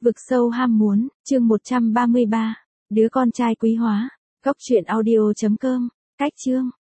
Vực sâu ham muốn, chương 133. Đứa con trai quý hóa. Góc truyện audio.com. Cách chương.